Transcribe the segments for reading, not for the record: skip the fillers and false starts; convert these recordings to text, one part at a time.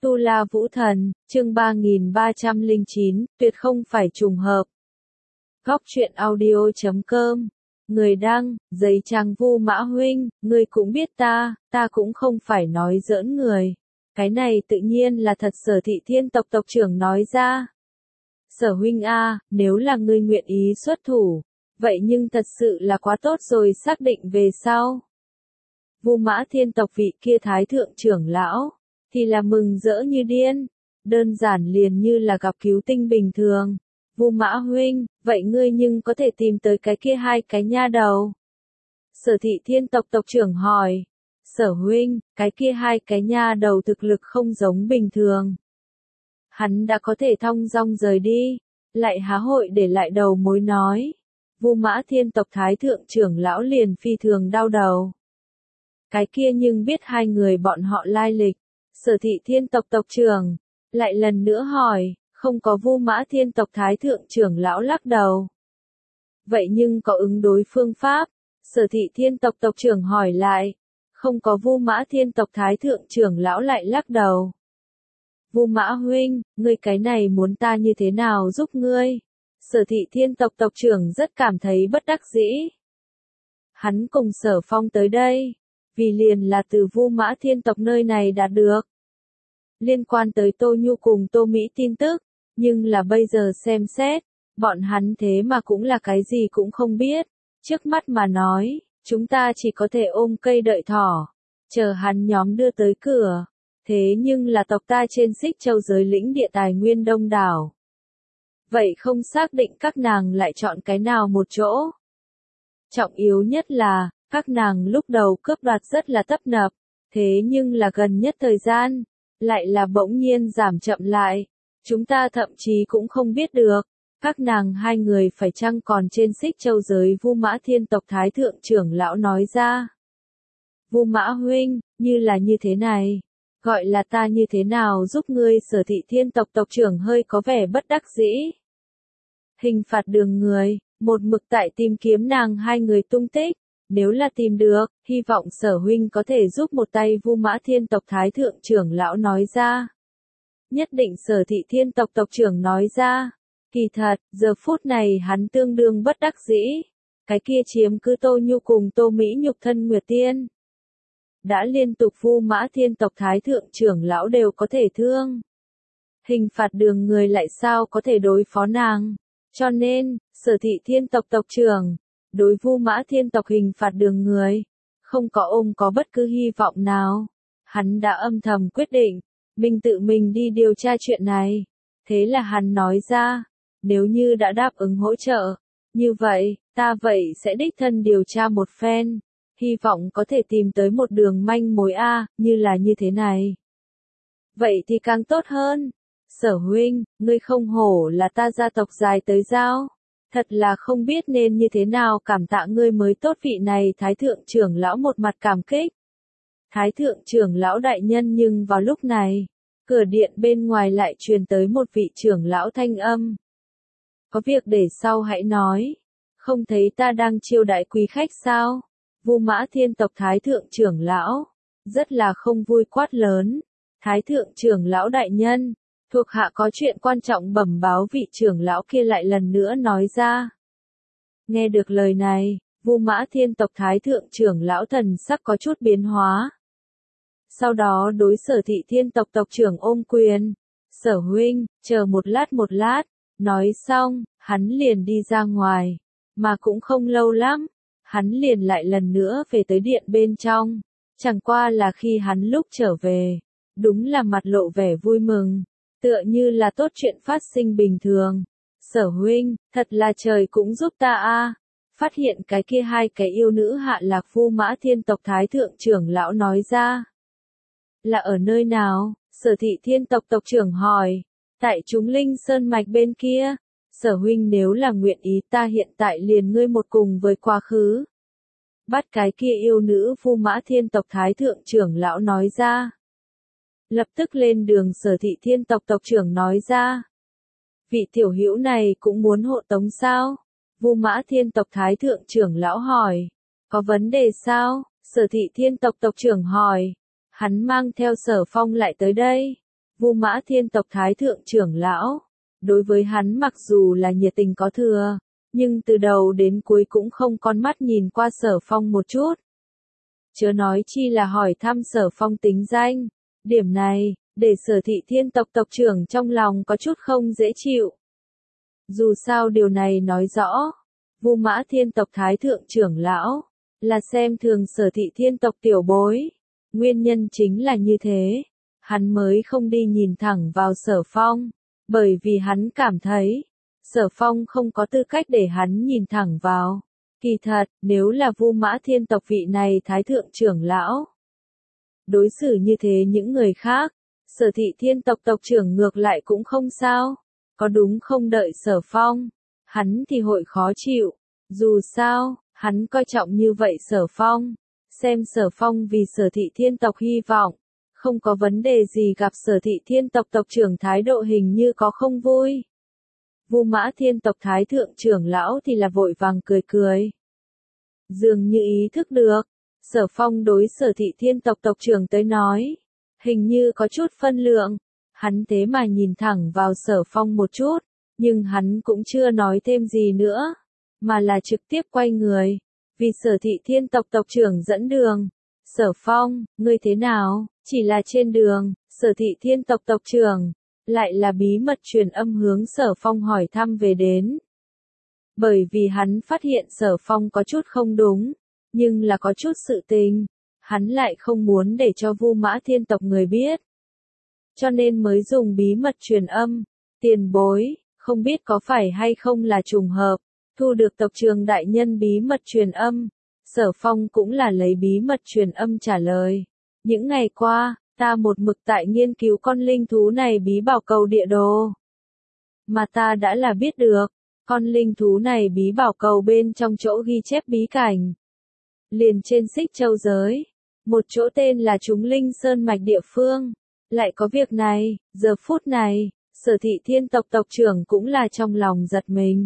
Tu La Vũ Thần, chương 3309, tuyệt không phải trùng hợp. Góc truyện audio.com. Người đăng, giấy trang Vu Mã huynh, ngươi cũng biết ta cũng không phải nói giỡn người. Cái này tự nhiên là thật. Sở Thị Thiên tộc tộc trưởng nói ra. Sở huynh a, nếu là ngươi nguyện ý xuất thủ, vậy nhưng thật sự là quá tốt rồi. Xác định về sau. Vu Mã Thiên tộc vị kia thái thượng trưởng lão thì là mừng rỡ như điên, đơn giản liền như là gặp cứu tinh bình thường. Vu Mã huynh, vậy ngươi nhưng có thể tìm tới cái kia hai cái nha đầu? Sở Thị Thiên tộc tộc trưởng hỏi. Sở huynh, cái kia hai cái nha đầu thực lực không giống bình thường. Hắn đã có thể thong dong rời đi, lại há hội để lại đầu mối nói. Vu Mã Thiên tộc thái thượng trưởng lão liền phi thường đau đầu. Cái kia nhưng biết hai người bọn họ lai lịch. Sở Thị Thiên tộc tộc trưởng lại lần nữa hỏi, không có. Vu Mã Thiên tộc thái thượng trưởng lão lắc đầu. Vậy nhưng có ứng đối phương pháp? Sở Thị Thiên tộc tộc trưởng hỏi lại. Không có. Vu Mã Thiên tộc thái thượng trưởng lão lại lắc đầu. Vu Mã huynh, ngươi cái này muốn ta như thế nào giúp ngươi? Sở Thị Thiên tộc tộc trưởng rất cảm thấy bất đắc dĩ. Hắn cùng Sở Phong tới đây, vì liền là từ Vu Mã Thiên tộc nơi này đạt được liên quan tới Tô Nhu cùng Tô Mỹ tin tức, nhưng là bây giờ xem xét, bọn hắn thế mà cũng là cái gì cũng không biết. Trước mắt mà nói, chúng ta chỉ có thể ôm cây đợi thỏ, chờ hắn nhóm đưa tới cửa. Thế nhưng là tộc ta trên Xích Châu giới lĩnh địa tài nguyên đông đảo. Vậy không xác định các nàng lại chọn cái nào một chỗ. Trọng yếu nhất là, các nàng lúc đầu cướp đoạt rất là tấp nập, thế nhưng là gần nhất thời gian, lại là bỗng nhiên giảm chậm lại. Chúng ta thậm chí cũng không biết được, các nàng hai người phải chăng còn trên Xích Châu giới. Vu Mã Thiên tộc thái thượng trưởng lão nói ra. Vu Mã huynh, như là như thế này, gọi là ta như thế nào giúp ngươi? Sở Thị Thiên tộc tộc trưởng hơi có vẻ bất đắc dĩ. Hình phạt đường người, một mực tại tìm kiếm nàng hai người tung tích. Nếu là tìm được, hy vọng Sở huynh có thể giúp một tay. Vu Mã Thiên tộc thái thượng trưởng lão nói ra. Nhất định. Sở Thị Thiên tộc tộc trưởng nói ra. Kỳ thật, giờ phút này hắn tương đương bất đắc dĩ. Cái kia chiếm cứ Tô Nhu cùng Tô Mỹ nhục thân Nguyệt Tiên. Đã liên tục Vu Mã Thiên tộc thái thượng trưởng lão đều có thể thương. Hình phạt đường người lại sao có thể đối phó nàng. Cho nên, Sở Thị Thiên tộc tộc trưởng đối Vu Mã Thiên tộc hình phạt đường người, không có ôm có bất cứ hy vọng nào. Hắn đã âm thầm quyết định, mình tự mình đi điều tra chuyện này. Thế là hắn nói ra, nếu như đã đáp ứng hỗ trợ, như vậy, ta sẽ đích thân điều tra một phen. Hy vọng có thể tìm tới một đường manh mối như là như thế này. Vậy thì càng tốt hơn. Sở huynh, ngươi không hổ là ta gia tộc dài tới giao. Thật là không biết nên như thế nào cảm tạ ngươi mới tốt. Vị này thái thượng trưởng lão một mặt cảm kích. Thái thượng trưởng lão đại nhân. Nhưng vào lúc này, cửa điện bên ngoài lại truyền tới một vị trưởng lão thanh âm. Có việc để sau hãy nói. Không thấy ta đang chiêu đãi quý khách sao? Vu Mã Thiên tộc thái thượng trưởng lão rất là không vui quát lớn. Thái thượng trưởng lão đại nhân, thuộc hạ có chuyện quan trọng bẩm báo. Vị trưởng lão kia lại lần nữa nói ra. Nghe được lời này, Vu Mã Thiên tộc thái thượng trưởng lão thần sắc có chút biến hóa. Sau đó đối Sở Thị Thiên tộc tộc trưởng ôm quyền. Sở huynh, chờ một lát. Nói xong, hắn liền đi ra ngoài. Mà cũng không lâu lắm, hắn liền lại lần nữa về tới điện bên trong. Chẳng qua là khi hắn lúc trở về, đúng là mặt lộ vẻ vui mừng, tựa như là tốt chuyện phát sinh bình thường. Sở huynh, thật là trời cũng giúp ta Phát hiện cái kia hai cái yêu nữ hạ lạc. Vu Mã Thiên tộc thái thượng trưởng lão nói ra. Là ở nơi nào? Sở Thị Thiên tộc tộc trưởng hỏi. Tại Chúng Linh Sơn mạch bên kia. Sở huynh nếu là nguyện ý, ta hiện tại liền ngươi một cùng với quá khứ. Bắt cái kia yêu nữ. Vu Mã Thiên tộc thái thượng trưởng lão nói ra. Lập tức lên đường. Sở Thị Thiên tộc tộc trưởng nói ra. Vị tiểu hữu này cũng muốn hộ tống sao? Vu Mã Thiên tộc thái thượng trưởng lão hỏi. Có vấn đề sao? Sở Thị Thiên tộc tộc trưởng hỏi. Hắn mang theo Sở Phong lại tới đây. Vu Mã Thiên tộc Thái thượng trưởng lão. Đối với hắn mặc dù là nhiệt tình có thừa, nhưng từ đầu đến cuối cũng không con mắt nhìn qua Sở Phong một chút. Chớ nói chi là hỏi thăm Sở Phong tính danh. Điểm này, để Sở Thị Thiên tộc tộc trưởng trong lòng có chút không dễ chịu. Dù sao điều này nói rõ, Vu Mã Thiên tộc Thái thượng trưởng lão là xem thường Sở Thị Thiên tộc tiểu bối. Nguyên nhân chính là như thế, hắn mới không đi nhìn thẳng vào Sở Phong, bởi vì hắn cảm thấy Sở Phong không có tư cách để hắn nhìn thẳng vào. Kỳ thật, nếu là Vu Mã Thiên tộc vị này Thái thượng trưởng lão đối xử như thế những người khác, Sở Thị Thiên tộc tộc trưởng ngược lại cũng không sao. Có đúng không, đợi Sở Phong, hắn thì hội khó chịu. Dù sao, hắn coi trọng như vậy Sở Phong, xem Sở Phong vì Sở Thị Thiên tộc hy vọng, không có vấn đề gì, gặp Sở Thị Thiên tộc tộc trưởng thái độ hình như có không vui. Vu Mã Thiên tộc Thái thượng trưởng lão thì là vội vàng cười cười. Dường như ý thức được, Sở Phong đối Sở Thị Thiên tộc tộc trưởng tới nói, hình như có chút phân lượng. Hắn thế mà nhìn thẳng vào Sở Phong một chút, nhưng hắn cũng chưa nói thêm gì nữa, mà là trực tiếp quay người, vì Sở Thị Thiên tộc tộc trưởng dẫn đường. Sở Phong, ngươi thế nào? Chỉ là trên đường, Sở Thị Thiên tộc tộc trưởng lại là bí mật truyền âm hướng Sở Phong hỏi thăm về đến. Bởi vì hắn phát hiện Sở Phong có chút không đúng, nhưng là có chút sự tình, hắn lại không muốn để cho Vu Mã Thiên tộc người biết. Cho nên mới dùng bí mật truyền âm. Tiền bối, không biết có phải hay không là trùng hợp, thu được tộc trưởng đại nhân bí mật truyền âm. Sở Phong cũng là lấy bí mật truyền âm trả lời. Những ngày qua, ta một mực tại nghiên cứu con linh thú này bí bảo cầu địa đồ. Mà ta đã là biết được, con linh thú này bí bảo cầu bên trong chỗ ghi chép bí cảnh. Liền trên Xích Châu giới, một chỗ tên là Chúng Linh Sơn Mạch địa phương. Lại có việc này, giờ phút này, Sở Thị Thiên tộc tộc trưởng cũng là trong lòng giật mình.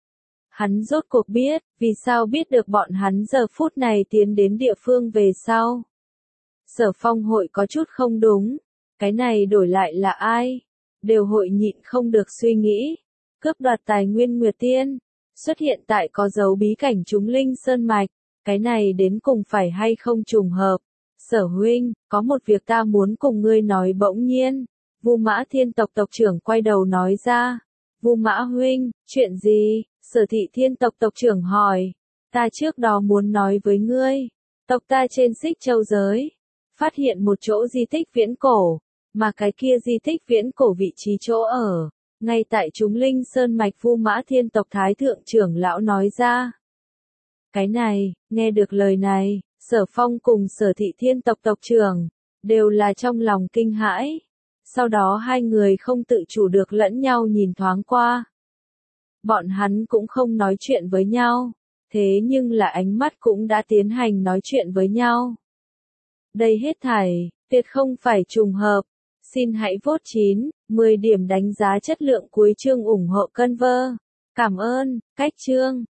Hắn rốt cuộc biết, vì sao biết được bọn hắn giờ phút này tiến đến địa phương về sau. Sở Phong hội có chút không đúng, cái này đổi lại là ai? Đều hội nhịn không được suy nghĩ. Cướp đoạt tài nguyên Nguyệt Tiên, xuất hiện tại có dấu bí cảnh Chúng Linh Sơn Mạch, cái này đến cùng phải hay không trùng hợp? Sở huynh, có một việc ta muốn cùng ngươi nói. Bỗng nhiên, Vu Mã Thiên tộc tộc trưởng quay đầu nói ra. Vu Mã huynh, chuyện gì? Sở Thị Thiên tộc tộc trưởng hỏi. Ta trước đó muốn nói với ngươi, tộc ta trên Xích Châu giới phát hiện một chỗ di tích viễn cổ, mà cái kia di tích viễn cổ vị trí chỗ ở ngay tại Chúng Linh Sơn Mạch. Vu Mã Thiên tộc Thái thượng trưởng lão nói ra. Cái này, nghe được lời này, Sở Phong cùng Sở Thị Thiên tộc tộc trưởng đều là trong lòng kinh hãi. Sau đó hai người không tự chủ được lẫn nhau nhìn thoáng qua. Bọn hắn cũng không nói chuyện với nhau, thế nhưng là ánh mắt cũng đã tiến hành nói chuyện với nhau. Đây hết thảy, tuyệt không phải trùng hợp. Xin hãy vote 9, 10 điểm đánh giá chất lượng cuối chương ủng hộ Canva. Cảm ơn, cách chương.